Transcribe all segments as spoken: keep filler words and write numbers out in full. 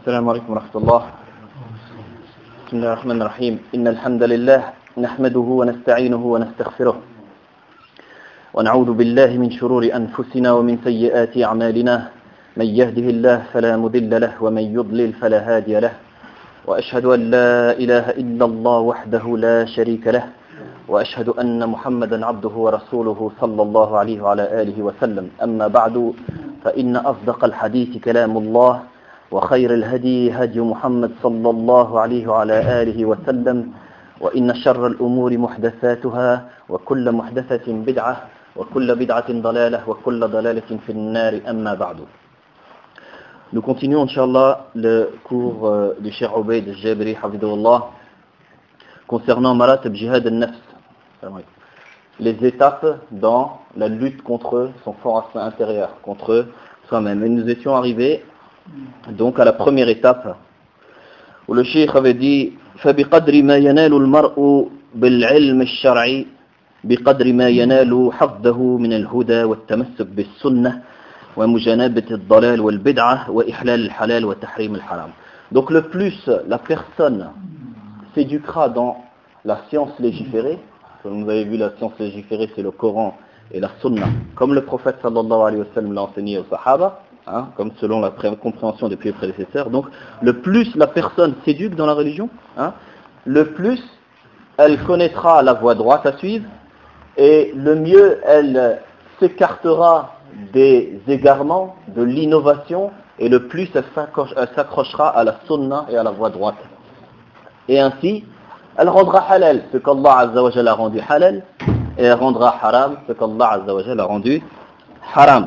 السلام عليكم ورحمة الله. بسم الله الرحمن الرحيم. إن الحمد لله نحمده ونستعينه ونستغفره ونعوذ بالله من شرور أنفسنا ومن سيئات أعمالنا. من يهده الله فلا مضل له ومن يضلل فلا هادي له. وأشهد أن لا إله إلا الله وحده لا شريك له وأشهد أن محمدا عبده ورسوله صلى الله عليه وعلى آله وسلم. أما بعد فإن أصدق الحديث كلام الله وخير الهدي هدي محمد صلى الله عليه وعلى آله وسلم وإن شر الأمور محدثاتها وكل محدثة بدعة وكل بدعة ضلالة وكل ضلالة في النار. أما بعد. Nous continuons, Inch'Allah, le cours euh, du Cheikh Ubayd al-Jabri, Hafidhullah, concernant Maratib Jihad al-Nafs, les étapes dans la lutte contre son fort intérieur, contre soi-même. Et nous étions arrivés donc à la première étape où le Cheikh avait dit فَبِقَدْرِ مَا يَنَالُ الْمَرْءُ بِالْعِلْمِ الشَّرْعِ بِقَدْرِ مَا يَنَالُ حَظَّهُ مِنَ الْهُدَى وَالتَّمَسُّكِ بِالسُّنَّةِ ومجانبة الضلال والبدعة وإحلال الحلال وتحريم الحرام. Donc le plus la personne s'éduquera dans la science légiférée, comme vous avez vu, la science légiférée c'est le Coran et la Sunna, comme le prophète sallallahu alayhi wa sallam l'a enseigné aux Sahaba, hein, comme selon la compréhension des pieux prédécesseurs. Donc le plus la personne s'éduque dans la religion, hein, le plus elle connaîtra la voie droite à suivre et le mieux elle s'écartera des égarements, de l'innovation, et le plus elle s'accrochera à la sunna et à la voie droite. Et ainsi, elle rendra halal ce qu'Allah Azza wa Jalla a rendu halal, et elle rendra haram ce qu'Allah Azza wa Jalla a rendu haram.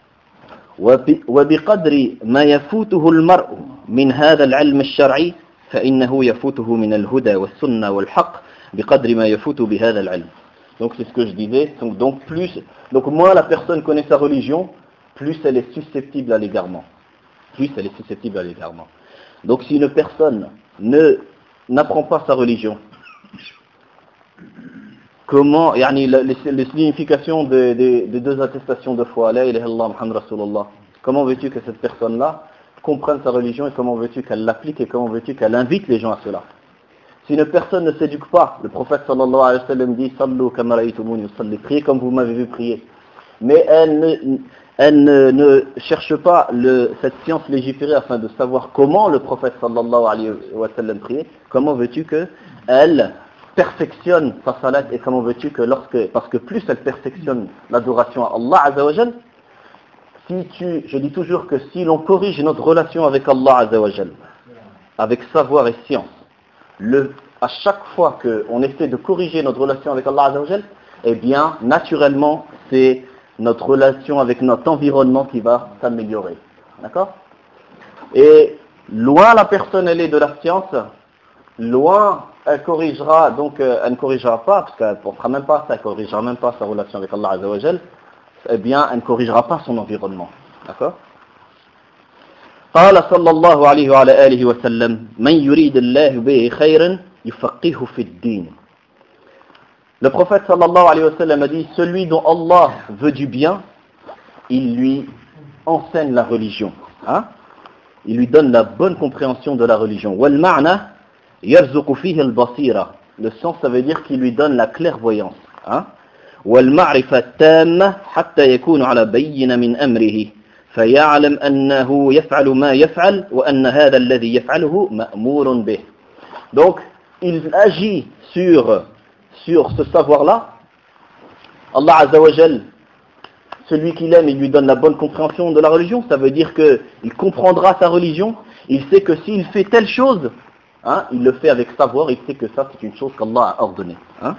وبقدر ما يفوته المرء من هذا العلم الشرعي فإنه يفوته من الهدى والسنة والحق بقدر ما يفوت بهذا العلم. Donc c'est ce que je disais. Donc, donc plus, donc moins la personne connaît sa religion, plus elle est susceptible à l'égarement. Plus elle est susceptible à l'égarement. Donc si une personne ne n'apprend pas sa religion, comment, yani, les, les significations des de, de deux attestations de foi, la ilaha illallah Muhammad Rasulullah, comment veux-tu que cette personne-là comprenne sa religion et comment veux-tu qu'elle l'applique et comment veux-tu qu'elle invite les gens à cela? Si une personne ne s'éduque pas, le prophète sallallahu alayhi wa sallam dit Sallu kama ra'aytumuni usalli, priez comme vous m'avez vu prier. Mais elle ne, elle ne, ne cherche pas le, cette science légiférée afin de savoir comment le prophète sallallahu alayhi wa sallam priait. Comment veux-tu que elle perfectionne sa salat et comment veux-tu que lorsque, parce que plus elle perfectionne l'adoration à Allah azza wa jal, si tu, je dis toujours que si l'on corrige notre relation avec Allah azza wa jal, avec savoir et science, Le, à chaque fois qu'on essaie de corriger notre relation avec Allah Azza wa Jal, eh bien, naturellement, c'est notre relation avec notre environnement qui va s'améliorer. D'accord? Et loin la personne, elle est de la science, loin, elle corrigera, donc euh, elle ne corrigera pas, parce qu'elle ne pensera même pas ça, elle ne corrigera même pas sa relation avec Allah Azza wa Jal, eh bien, elle ne corrigera pas son environnement. D'accord? قال صلى الله عليه وعلى آله وسلم من يريد الله به خيرا يفقهه في الدين. Le prophète sallallahu alayhi wa sallam a dit celui dont Allah veut du bien, il lui enseigne la religion, hein? Il lui donne la bonne compréhension de la religion. wal ma'na yarzuqu fihi al-basira, le sens ça veut dire qu'il lui donne la clairvoyance, hein? wal ma'rifa tamma hatta yakunu ala bayyina min amrihi فيعلم أنه يفعل ما يفعل وأن هذا الذي يفعله مأمور به. Donc il agit sur sur ce savoir-là. Allah Azza wa Jal, celui qu'il aime, il lui donne la bonne compréhension de la religion. Ça veut dire que il comprendra sa religion. Il sait que s'il fait telle chose, hein, il le fait avec savoir. Il sait que ça c'est une chose qu'Allah a ordonnée. Hein.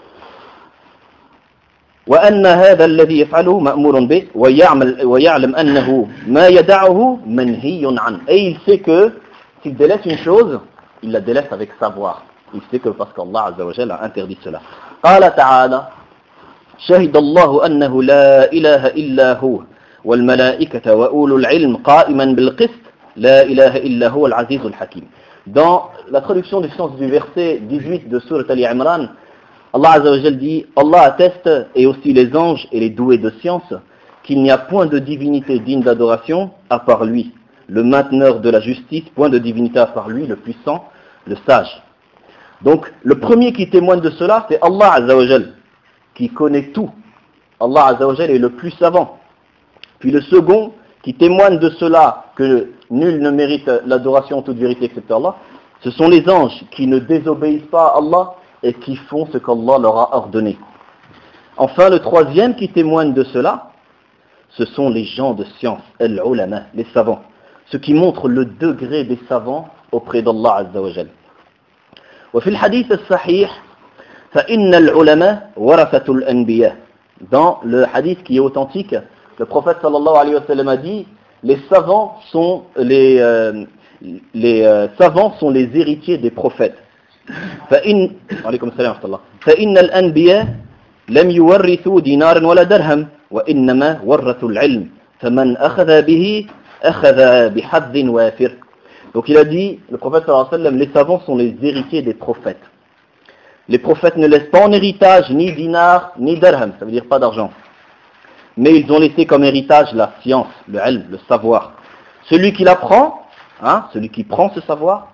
وأن هذا الذي يفعله مأمور به ويعمل ويعلم أنه ما يدعه منهي عنه. Et il sait que s'il délaisse une chose, il la délaisse avec savoir. Il sait que parce qu'Allah Azza wa Jalla a interdit cela. قال تعالى شهد الله أنه لا إله إلا هو والملائكة وأولو العلم قائما بالقسط لا إله إلا هو العزيز الحكيم. Dans la traduction du sens du verset dix-huit de Sourate Ali Imran, Allah Azza wa Jal dit, Allah atteste, et aussi les anges et les doués de science, qu'il n'y a point de divinité digne d'adoration à part lui. le mainteneur de la justice, point de divinité à part lui, le puissant, le sage. Donc, le premier qui témoigne de cela, c'est Allah Azza wa Jal, qui connaît tout. Allah Azza wa Jal est le plus savant. Puis le second, qui témoigne de cela, que nul ne mérite l'adoration en toute vérité excepté Allah, ce sont les anges qui ne désobéissent pas à Allah et qui font ce qu'Allah leur a ordonné. Enfin, le troisième qui témoigne de cela, ce sont les gens de science, al-ulama, les savants, ce qui montre le degré des savants auprès d'Allah Azza wa Jal. وفي الحديث الصحيح فإن العلماء ورثة الأنبياء. Dans le hadith qui est authentique, le prophète sallallahu alayhi wa sallam a dit, les savants sont les euh, les euh, savants sont les héritiers des prophètes. فإن عليكم السلام ورحمة الله. فإن الأنبياء لم يورثوا دينارا ولا درهم وإنما ورثوا العلم فمن أخذ به أخذ بحظ وافر. Donc il a dit, le prophète sallallahu alayhi wa sallam, les savants sont les héritiers des prophètes. Les prophètes ne laissent pas en héritage ni dinar ni dirham, ça veut dire pas d'argent. Mais ils ont laissé comme héritage la science, le ilm, le savoir. Celui qui l'apprend, hein, celui qui prend ce savoir,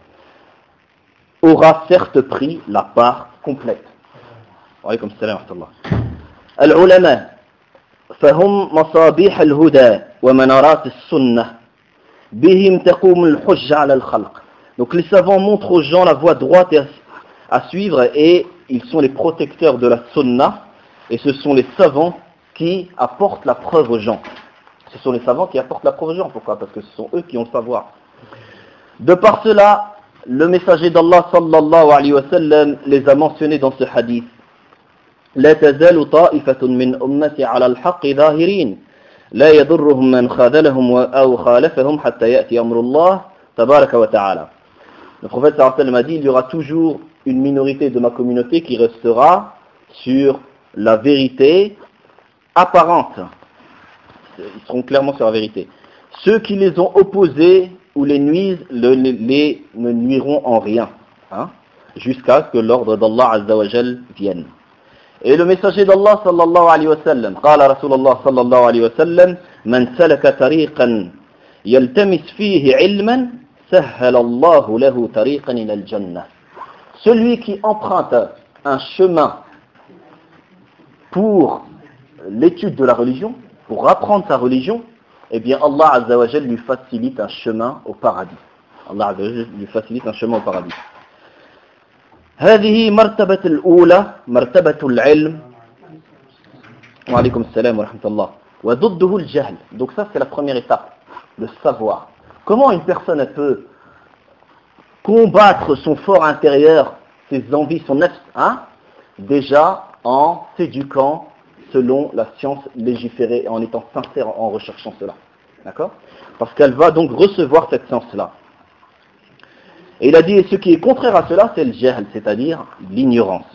aura certes pris la part complète. Wa alaykum assalam wa rahmatullah. Al-ulama fahum masabih al-huda wa manarat as-sunnah. Bihim taqum al-hujja ala al-khalq. Donc les savants montrent aux gens la voie droite à suivre et ils sont les protecteurs de la sunna et ce sont les savants qui apportent la preuve aux gens. Ce sont les savants qui apportent la preuve aux gens. Pourquoi? Parce que ce sont eux qui ont le savoir. De par cela, le messager d'Allah sallallahu alayhi wa sallam les a mentionnés dans ce hadith. لا تزال طائفة من أمتي على الحق ظاهرين لا يضرهم من خاذلهم أو خالفهم حتى يأتي أمر الله تبارك وتعالى. Le prophète sallallahu alayhi wa sallam a dit, il y aura toujours une minorité de ma communauté qui restera sur la vérité apparente. Ils seront clairement sur la vérité. Ceux qui les ont opposés ou les nuisent, le, les, les ne nuiront en rien, hein, jusqu'à ce que l'ordre d'Allah Azza wa Jal vienne. Et le messager d'Allah sallallahu alayhi wa sallam, قال رسول الله صلى الله عليه وسلم من سلك طريقا يلتمس فيه علما سهل الله له طريقا إلى الجنة. Celui qui emprunte un chemin pour l'étude de la religion, pour apprendre sa religion, eh bien Allah Azza wa Jal lui facilite un chemin au paradis. Allah Azza wa Jal lui facilite un chemin au paradis. هذه مرتبة الأولى مرتبة العلم. وعليكم السلام ورحمة الله. وضده الجهل. Donc ça c'est la première étape, le savoir. Comment une personne elle peut combattre son fort intérieur, ses envies, son nefs, hein, déjà en s'éduquant selon la science légiférée, en étant sincère en recherchant cela. D'accord? Parce qu'elle va donc recevoir cette science-là. Et il a dit, et ce qui est contraire à cela, c'est le jahl, c'est-à-dire l'ignorance.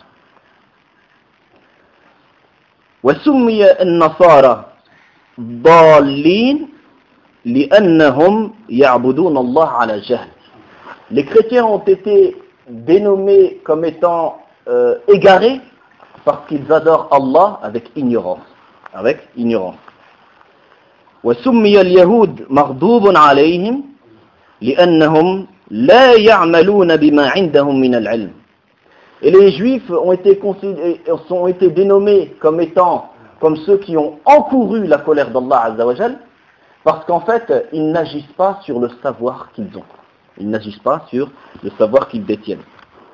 وَسُمِّيَ النَّصَارَى ضَالِّينَ لِأَنَّهُمْ يَعْبُدُونَ اللَّهَ عَلَى جَهْلٍ. Les chrétiens ont été dénommés comme étant euh, égarés parce qu'ils adorent Allah avec ignorance. Avec ignorance. وَسُمِّيَ الْيَهُودُ مَغْضُوبٌ عَلَيْهِمْ لِأَنَّهُمْ لا يعملون بما عندهم من العلم. Et les juifs ont été, ont été dénommés comme étant comme ceux qui ont encouru la colère d'Allah Azza wa Jal, parce qu'en fait ils n'agissent pas sur le savoir qu'ils ont, ils n'agissent pas sur le savoir qu'ils détiennent.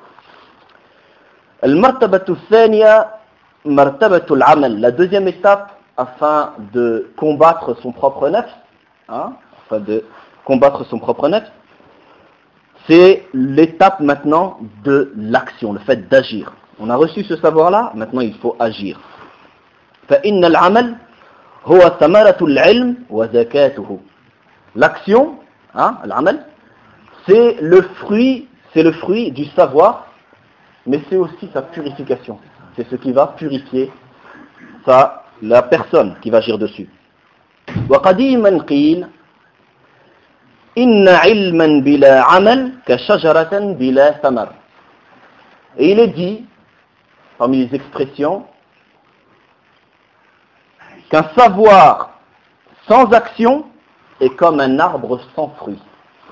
المرتبة الثانية مرتبة العمل. La deuxième étape afin de combattre son propre nefs, hein, afin de combattre son propre nefs, c'est l'étape maintenant de l'action, le fait d'agir. On a reçu ce savoir-là, maintenant il faut agir. فإن العمل هو ثمرة العلم وزكاته. L'action, hein, العمل, c'est le fruit, c'est le fruit du savoir, mais c'est aussi sa purification. C'est ce qui va purifier ça, la personne qui va agir dessus. وقديما قيل Inna ilman bila amal ka shajaratan bila thamar. Et il est dit, parmi les expressions, qu'un savoir sans action est comme un arbre sans fruits.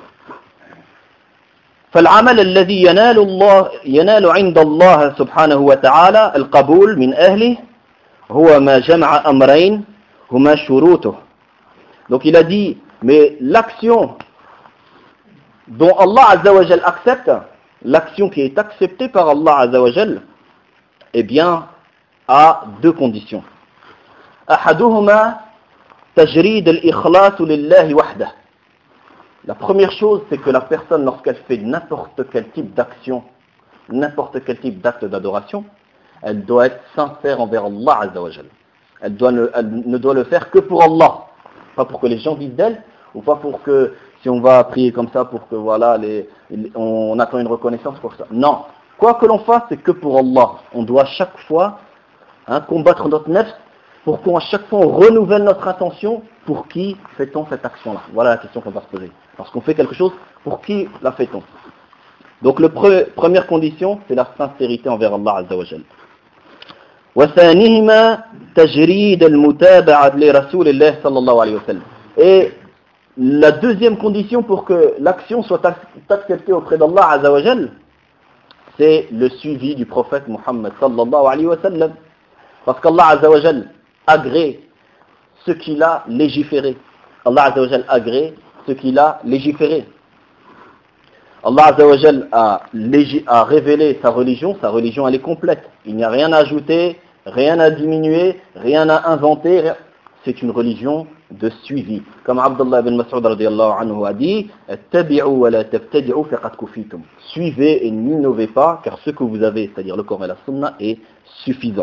فالعمل الذي ينال الله ينال عند الله سبحانه وتعالى القبول من أهله هو ما جمع أمرين هما شروطه. Donc il a dit, mais l'action dont Allah Azza wa Jal accepte, l'action qui est acceptée par Allah Azza wa Jal, eh bien, a deux conditions. أحدهما تجريد الإخلاص لله وحده. La première chose, c'est que la personne, lorsqu'elle fait n'importe quel type d'action, n'importe quel type d'acte d'adoration, elle doit être sincère envers Allah Azza wa Jal. Elle, doit ne, elle ne doit le faire que pour Allah, pas pour que les gens disent d'elle, ou pas pour que, si on va prier comme ça, pour que voilà, les, les, on, on attend une reconnaissance pour ça. Non, quoi que l'on fasse, c'est que pour Allah. On doit chaque fois hein, combattre notre nefs, pour qu'à chaque fois on renouvelle notre intention. Pour qui fait-on cette action-là? Voilà la question qu'on va se poser. Lorsqu'on fait quelque chose, pour qui la fait-on? Donc la pre- première condition, c'est la sincérité envers Allah Azza wa Jal. وثانيهما تجريد المتابعة لرسول الله صلى الله عليه وسلم. Et la deuxième condition pour que l'action soit acceptée auprès d'Allah Azza wa Jal, c'est le suivi du prophète Muhammad sallallahu alayhi wa sallam. Parce qu'Allah Azza wa Jal agrée ce qu'il a légiféré. Allah Azza wa Jal agrée ce qu'il a légiféré. Allah Azza wa Jal a, légi- a révélé sa religion, sa religion elle est complète. Il n'y a rien à ajouter, rien à diminuer, rien à inventer. Rien. C'est une religion de suivi. Comme Abdullah ibn Mas'ud radiyallahu anhu a dit, Tabi'u wa la tabtadi'u faqad kufitum. Suivez et n'innovez pas, car ce que vous avez, c'est-à-dire le Coran et la Sunna, est suffisant.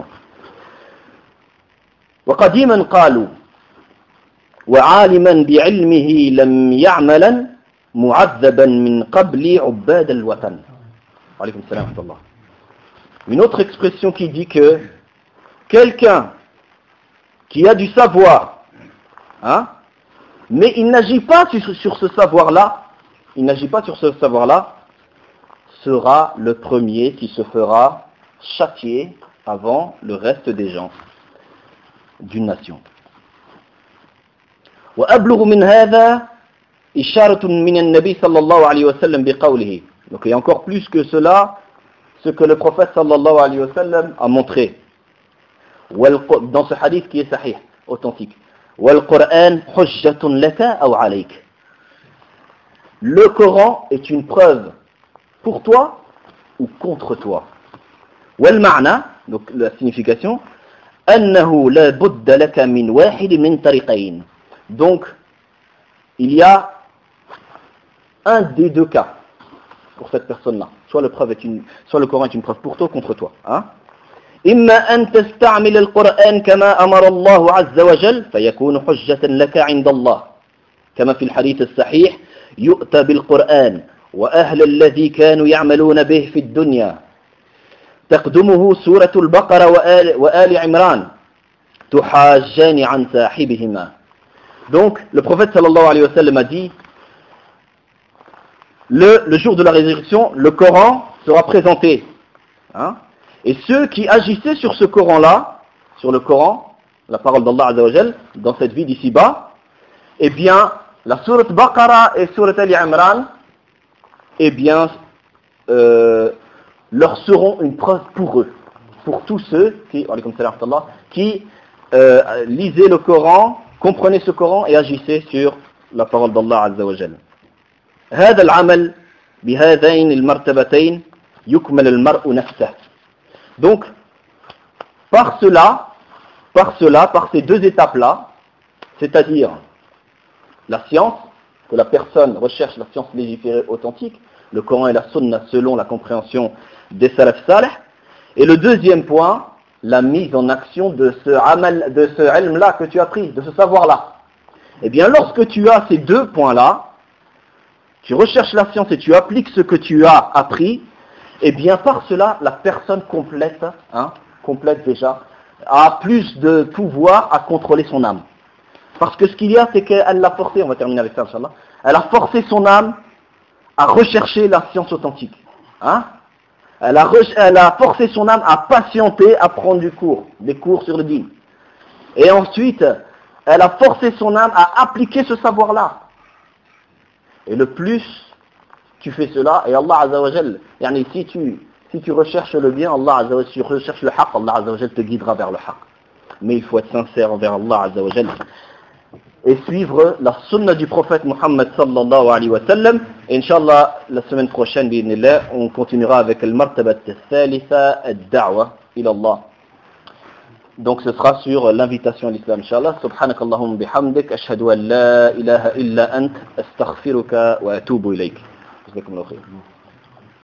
وقديما قالوا وعالما بعلمه لم يعملا معذبا من قبل عباد الوطن. عليكم السلام ورحمة الله. Une autre expression qui dit que quelqu'un qui a du savoir, hein, mais il n'agit pas sur, sur ce savoir-là, il n'agit pas sur ce savoir-là, sera le premier qui se fera châtier avant le reste des gens d'une nation. وأبلغ من هذا إشارة من النبي صلى الله عليه وسلم بقوله. Donc il y a encore plus que cela, ce que le prophète sallallahu alayhi wa sallam a montré dans ce hadith qui est sahih, authentique. وَالْقُرْآنُ حُجَّةٌ لَكَ أَوْ عَلَيْكَ. Le Coran est une preuve pour toi ou contre toi. وَالْمَعْنَى, donc la signification, أَنَّهُ لَا بُدَّ لَكَ مِنْ وَاحِدٍ مِنْ طَرِيقَيْنِ. Donc, il y a un des deux cas pour cette personne-là. Soit le, preuve est une, soit le Coran est une preuve pour toi ou contre toi. Hein? إما أن تستعمل القرآن كما أمر الله عز وجل فيكون حجة لك عند الله كما في الحديث الصحيح يؤتى بالقرآن وأهل الذي كانوا يعملون به في الدنيا تقدمه سورة البقرة وآل, وآل عمران تحاجان عن صاحبهما. Donc le prophète sallallahu alayhi wa sallam a dit le, le jour de la résurrection le Coran sera présenté, hein? Et ceux qui agissaient sur ce Coran-là, sur le Coran, la parole d'Allah Azza wa Jal, dans cette vie d'ici-bas, eh bien, la sourate Baqara et sourate Ali Imran, eh bien, euh, leur seront une preuve pour eux, pour tous ceux qui, qui euh, lisaient le Coran, comprenaient ce Coran et agissaient sur la parole d'Allah Azza wa Jal. هذا العمل بهذين المرتبتين يكمل المرء نفسه. Donc, par cela, par cela, par ces deux étapes-là, c'est-à-dire la science, que la personne recherche la science légiférée authentique, le Coran et la Sunna selon la compréhension des Salaf Salih, et le deuxième point, la mise en action de ce amal, de ce ilm-là que tu as pris, de ce savoir-là. Eh bien, lorsque tu as ces deux points-là, tu recherches la science et tu appliques ce que tu as appris, et bien par cela, la personne complète, hein, complète déjà, a plus de pouvoir à contrôler son âme. Parce que ce qu'il y a, c'est qu'elle l'a forcé, on va terminer avec ça, Inch'Allah, elle a forcé son âme à rechercher la science authentique. Hein? Elle, a re- elle a forcé son âme à patienter, à prendre du cours, des cours sur le dîn. Et ensuite, elle a forcé son âme à appliquer ce savoir-là. Et le plus tu fais cela, et Allah Azza wa Jal, yani si tu, si tu recherches le bien, Allah Azza wa Jal, si tu recherches le haqq, Allah Azza wa Jal te guidera vers le haqq. Mais il faut être sincère envers Allah Azza wa Jal et suivre la sunna du prophète Muhammad sallallahu alayhi wa sallam. Et Inch'Allah, la semaine prochaine, bi'idhnillah, on continuera avec le martabat al-thalitha ad-da'wa ila Allah. Donc ce sera sur l'invitation à l'islam, Inch'Allah. Subhanakallahum bihamdik, ashhadu an la ilaha illa ant, astaghfiruka wa atubu ilayk. Jazakumullahu khayr.